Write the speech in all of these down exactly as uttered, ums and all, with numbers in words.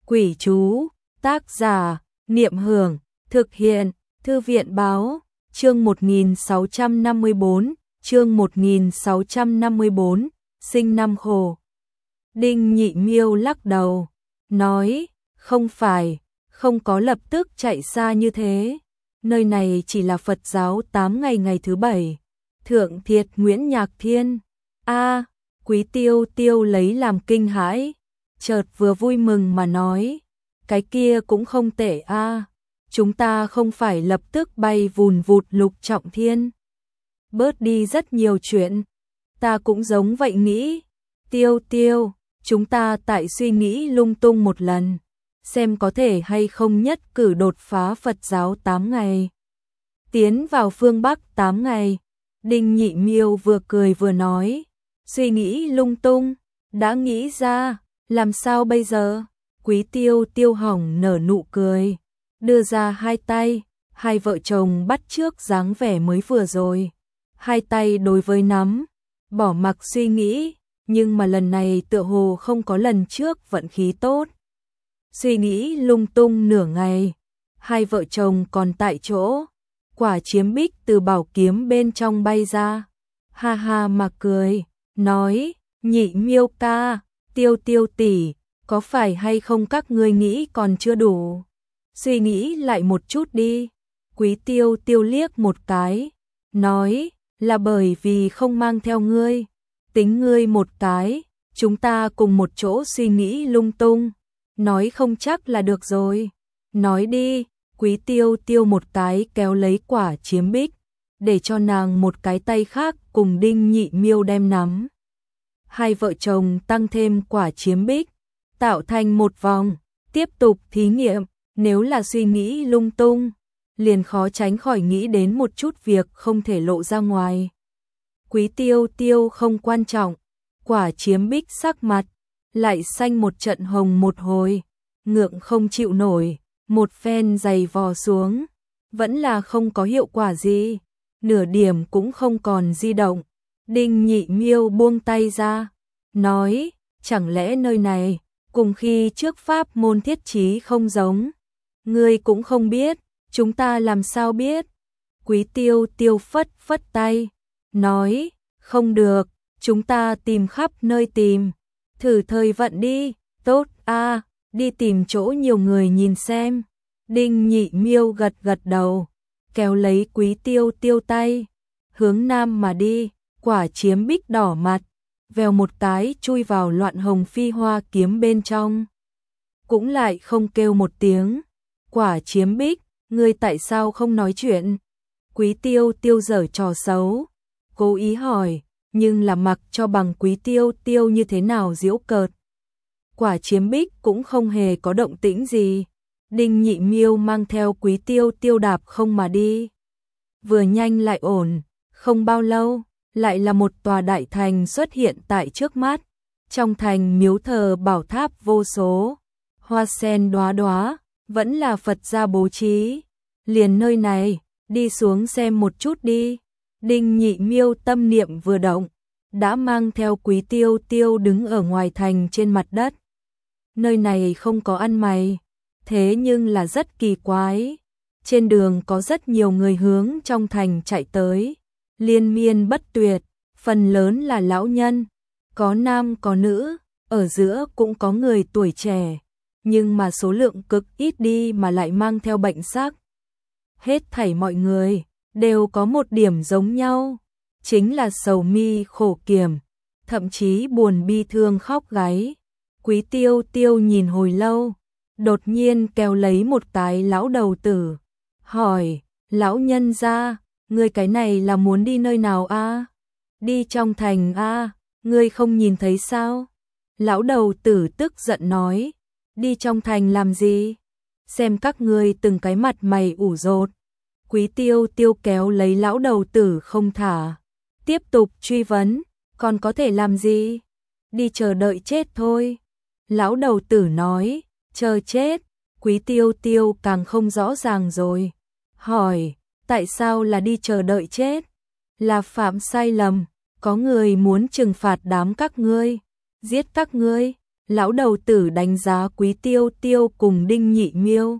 Quỷ chú, tác giả, Niệm Hưởng, thực hiện, Thư viện báo, chương một nghìn sáu trăm năm mươi bốn, chương một nghìn sáu trăm năm mươi bốn, sinh năm khổ. Đinh Nhị Miêu lắc đầu, nói, không phải, không có lập tức chạy xa như thế. Nơi này chỉ là Phật giáo tám ngày ngày thứ bảy. Thượng Thiệt Nguyễn Nhạc Thiên. A, Quý Tiêu Tiêu lấy làm kinh hãi, chợt vừa vui mừng mà nói, cái kia cũng không tệ a, chúng ta không phải lập tức bay vùn vụt Lục Trọng Thiên. Bớt đi rất nhiều chuyện, ta cũng giống vậy nghĩ. Tiêu Tiêu, chúng ta tại suy nghĩ lung tung một lần, xem có thể hay không nhất cử đột phá Phật giáo tám ngày, tiến vào phương Bắc tám ngày. Đinh Nhị Miêu vừa cười vừa nói, suy nghĩ lung tung, đã nghĩ ra, làm sao bây giờ? Quý Tiêu Tiêu hỏng nở nụ cười, đưa ra hai tay, hai vợ chồng bắt chước dáng vẻ mới vừa rồi. Hai tay đối với nắm, bỏ mặc suy nghĩ, nhưng mà lần này tựa hồ không có lần trước vận khí tốt. Suy nghĩ lung tung nửa ngày, hai vợ chồng còn tại chỗ, quả chiếm bích từ bảo kiếm bên trong bay ra. Ha ha mà cười, nói, Nhị Miêu ca, Tiêu Tiêu tỷ, có phải hay không các ngươi nghĩ còn chưa đủ? Suy nghĩ lại một chút đi. Quý Tiêu Tiêu liếc một cái, nói, là bởi vì không mang theo ngươi. Tính ngươi một cái, chúng ta cùng một chỗ suy nghĩ lung tung. Nói không chắc là được rồi. Nói đi. Quý Tiêu Tiêu một cái kéo lấy quả chiếm bích, để cho nàng một cái tay khác cùng Đinh Nhị Miêu đem nắm. Hai vợ chồng tăng thêm quả chiếm bích, tạo thành một vòng, tiếp tục thí nghiệm. Nếu là suy nghĩ lung tung, liền khó tránh khỏi nghĩ đến một chút việc không thể lộ ra ngoài. Quý Tiêu Tiêu không quan trọng, quả chiếm bích sắc mặt lại xanh một trận hồng một hồi, ngượng không chịu nổi, một phen giày vò xuống, vẫn là không có hiệu quả gì, nửa điểm cũng không còn di động. Đinh Nhị Miêu buông tay ra, nói, chẳng lẽ nơi này cùng khi trước pháp môn thiết trí không giống? Ngươi cũng không biết, chúng ta làm sao biết? Quý Tiêu Tiêu phất phất tay, nói, không được, chúng ta tìm khắp nơi tìm, thử thời vận đi. Tốt a, đi tìm chỗ nhiều người nhìn xem. Đinh Nhị Miêu gật gật đầu, kéo lấy Quý Tiêu Tiêu tay, hướng nam mà đi. Quả chiếm bích đỏ mặt, vèo một cái chui vào loạn hồng phi hoa kiếm bên trong, cũng lại không kêu một tiếng. Quả chiếm bích, ngươi tại sao không nói chuyện? Quý Tiêu Tiêu giở trò xấu, cố ý hỏi, nhưng là mặc cho bằng Quý Tiêu Tiêu như thế nào giễu cợt. Quả chiếm bích cũng không hề có động tĩnh gì. Đinh Nhị Miêu mang theo Quý Tiêu Tiêu đạp không mà đi, vừa nhanh lại ổn, không bao lâu, lại là một tòa đại thành xuất hiện tại trước mắt. Trong thành miếu thờ bảo tháp vô số, hoa sen đóa đóa, vẫn là Phật gia bố trí. Liền nơi này, đi xuống xem một chút đi. Đinh Nhị Miêu tâm niệm vừa động, đã mang theo Quý Tiêu Tiêu đứng ở ngoài thành trên mặt đất. Nơi này không có ăn mày, thế nhưng là rất kỳ quái. Trên đường có rất nhiều người hướng trong thành chạy tới, liên miên bất tuyệt, phần lớn là lão nhân, có nam có nữ, ở giữa cũng có người tuổi trẻ, nhưng mà số lượng cực ít đi mà lại mang theo bệnh sắc. Hết thảy mọi người đều có một điểm giống nhau, chính là sầu mi khổ kiểm, thậm chí buồn bi thương khóc gáy. Quý Tiêu Tiêu nhìn hồi lâu, đột nhiên kéo lấy một cái lão đầu tử, hỏi, lão nhân gia, ngươi cái này là muốn đi nơi nào a? Đi trong thành a, ngươi không nhìn thấy sao? Lão đầu tử tức giận nói, đi trong thành làm gì? Xem các ngươi từng cái mặt mày ủ rột. Quý Tiêu Tiêu kéo lấy lão đầu tử không thả, tiếp tục truy vấn, còn có thể làm gì? Đi chờ đợi chết thôi. Lão đầu tử nói, chờ chết. Quý Tiêu Tiêu càng không rõ ràng rồi, hỏi, tại sao là đi chờ đợi chết? Là phạm sai lầm, có người muốn trừng phạt đám các ngươi, giết các ngươi. Lão đầu tử đánh giá Quý Tiêu Tiêu cùng Đinh Nhị Miêu.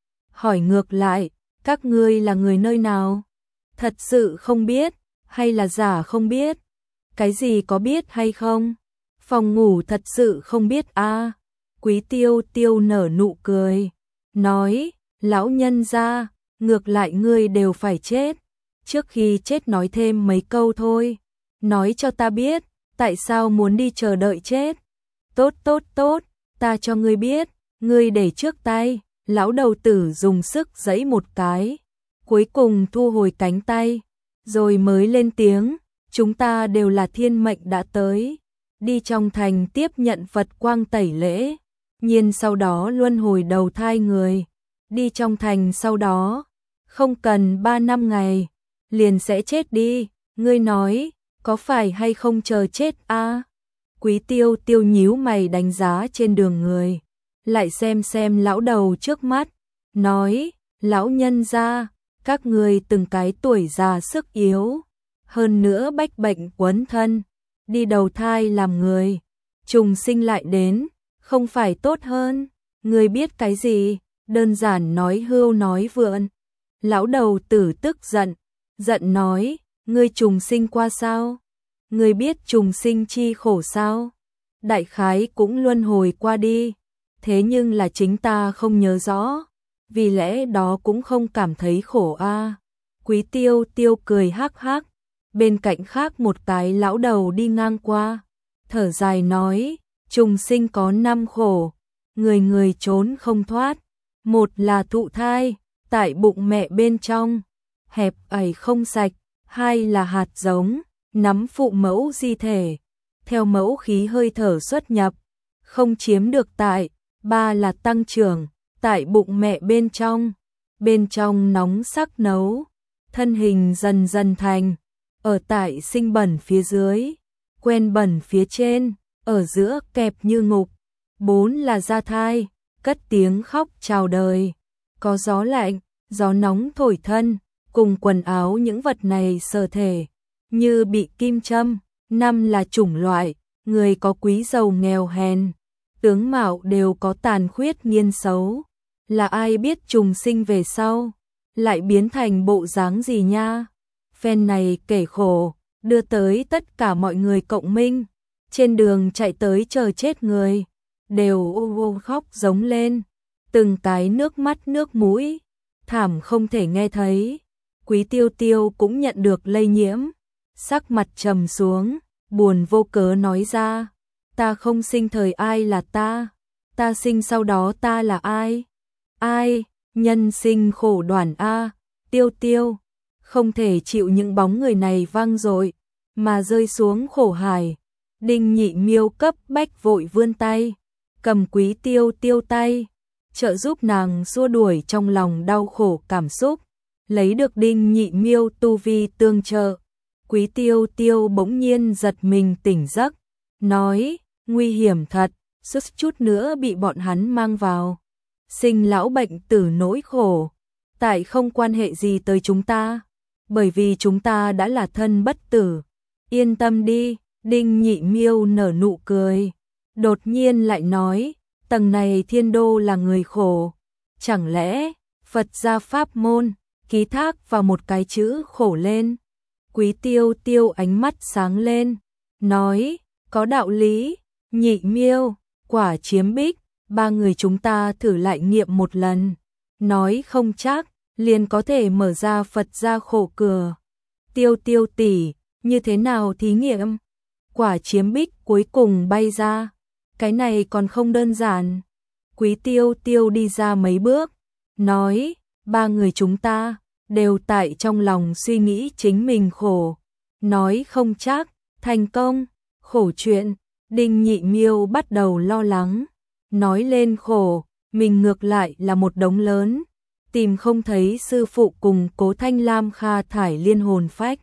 Hỏi ngược lại, các ngươi là người nơi nào? Thật sự không biết, hay là giả không biết? Cái gì có biết hay không? Phòng ngủ thật sự không biết a à? Quý Tiêu Tiêu nở nụ cười, nói, lão nhân gia, ngược lại ngươi đều phải chết. Trước khi chết nói thêm mấy câu thôi. Nói cho ta biết, tại sao muốn đi chờ đợi chết? Tốt tốt tốt, ta cho ngươi biết, ngươi để trước tay. Lão đầu tử dùng sức giãy một cái, cuối cùng thu hồi cánh tay, rồi mới lên tiếng, chúng ta đều là thiên mệnh đã tới, đi trong thành tiếp nhận Phật quang tẩy lễ, nhiên sau đó luân hồi đầu thai người, đi trong thành sau đó, không cần ba năm ngày, liền sẽ chết đi, ngươi nói, có phải hay không chờ chết a? À? Quý Tiêu Tiêu nhíu mày đánh giá trên đường người, lại xem xem lão đầu trước mắt, nói, lão nhân gia, các người từng cái tuổi già sức yếu, hơn nữa bách bệnh quấn thân, đi đầu thai làm người, trùng sinh lại đến, không phải tốt hơn, người biết cái gì, đơn giản nói hưu nói vượn. Lão đầu tử tức giận, giận nói, ngươi trùng sinh qua sao? Ngươi biết trùng sinh chi khổ sao? Đại khái cũng luân hồi qua đi, thế nhưng là chính ta không nhớ rõ, vì lẽ đó cũng không cảm thấy khổ a. À. Quý Tiêu Tiêu cười hắc hắc, bên cạnh khác một cái lão đầu đi ngang qua, thở dài nói, trùng sinh có năm khổ, người người trốn không thoát, một là thụ thai, tại bụng mẹ bên trong, hẹp ẩy không sạch, hai là hạt giống, nắm phụ mẫu di thể, theo mẫu khí hơi thở xuất nhập, không chiếm được tại, ba là tăng trưởng, tại bụng mẹ bên trong, bên trong nóng sắc nấu, thân hình dần dần thành, ở tại sinh bẩn phía dưới, quen bẩn phía trên, ở giữa kẹp như ngục, bốn là ra thai, cất tiếng khóc chào đời, có gió lạnh, gió nóng thổi thân, cùng quần áo những vật này sờ thể, như bị kim châm, năm là chủng loại, người có quý giàu nghèo hèn, tướng mạo đều có tàn khuyết nghiên xấu, là ai biết trùng sinh về sau, lại biến thành bộ dáng gì nha. Phen này kể khổ, đưa tới tất cả mọi người cộng minh, trên đường chạy tới chờ chết người, đều ô ô khóc giống lên, từng cái nước mắt nước mũi, thảm không thể nghe thấy. Quý Tiêu Tiêu cũng nhận được lây nhiễm, sắc mặt trầm xuống, buồn vô cớ nói ra, ta không sinh thời ai là ta, ta sinh sau đó ta là ai? Ai? Nhân sinh khổ đoàn a, Tiêu Tiêu, không thể chịu những bóng người này vang dội mà rơi xuống khổ hải. Đinh Nhị Miêu cấp bách vội vươn tay, cầm Quý Tiêu Tiêu tay, trợ giúp nàng xua đuổi trong lòng đau khổ cảm xúc, lấy được Đinh Nhị Miêu tu vi tương trợ. Quý Tiêu Tiêu bỗng nhiên giật mình tỉnh giấc, nói, nguy hiểm thật, suýt chút nữa bị bọn hắn mang vào. Sinh lão bệnh tử nỗi khổ, tại không quan hệ gì tới chúng ta, bởi vì chúng ta đã là thân bất tử. Yên tâm đi, Đinh Nhị Miêu nở nụ cười, đột nhiên lại nói, tầng này thiên đô là người khổ, chẳng lẽ Phật gia pháp môn ký thác vào một cái chữ khổ lên? Quý Tiêu Tiêu ánh mắt sáng lên, nói, có đạo lý. Nhị Miêu, quả chiếm bích, ba người chúng ta thử lại nghiệm một lần, nói không chắc liền có thể mở ra Phật gia khổ cửa. Tiêu Tiêu tỷ, như thế nào thí nghiệm? Quả chiếm bích cuối cùng bay ra, cái này còn không đơn giản. Quý Tiêu Tiêu đi ra mấy bước, nói, ba người chúng ta đều tại trong lòng suy nghĩ chính mình khổ, nói không chắc thành công. Khổ chuyện, Đinh Nhị Miêu bắt đầu lo lắng, nói lên khổ, mình ngược lại là một đống lớn, tìm không thấy sư phụ cùng Cố Thanh Lam Kha thải liên hồn phách.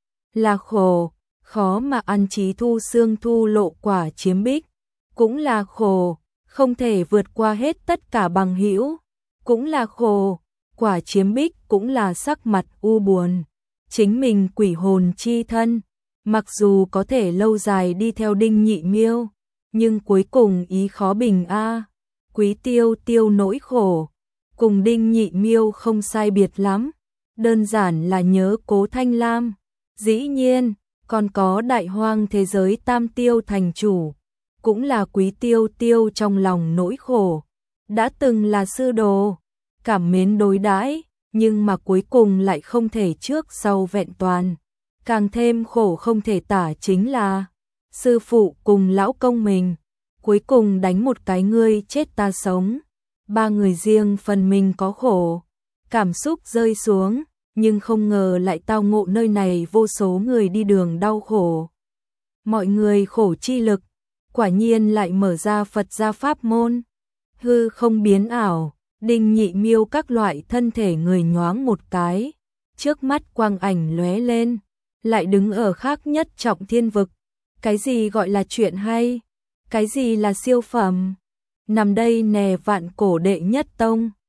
Là khổ, khó mà ăn trí thu xương thu lộ quả chiếm bích, cũng là khổ, không thể vượt qua hết tất cả bằng hữu, cũng là khổ, quả chiếm bích cũng là sắc mặt u buồn, chính mình quỷ hồn chi thân, mặc dù có thể lâu dài đi theo Đinh Nhị Miêu, nhưng cuối cùng ý khó bình a. Quý Tiêu Tiêu nỗi khổ, cùng Đinh Nhị Miêu không sai biệt lắm, đơn giản là nhớ Cố Thanh Lam. Dĩ nhiên, còn có đại hoang thế giới Tam Tiêu thành chủ, cũng là Quý Tiêu Tiêu trong lòng nỗi khổ. Đã từng là sư đồ, cảm mến đối đãi, nhưng mà cuối cùng lại không thể trước sau vẹn toàn. Càng thêm khổ không thể tả chính là sư phụ cùng lão công mình, cuối cùng đánh một cái ngươi chết ta sống. Ba người riêng phần mình có khổ, cảm xúc rơi xuống, nhưng không ngờ lại tao ngộ nơi này vô số người đi đường đau khổ. Mọi người khổ chi lực, quả nhiên lại mở ra Phật gia pháp môn. Hư không biến ảo, Đinh Nhị Miêu các loại thân thể người nhoáng một cái, trước mắt quang ảnh lóe lên, lại đứng ở khác nhất trọng thiên vực. Cái gì gọi là chuyện hay? Cái gì là siêu phẩm? Nằm đây nè vạn cổ đệ nhất tông.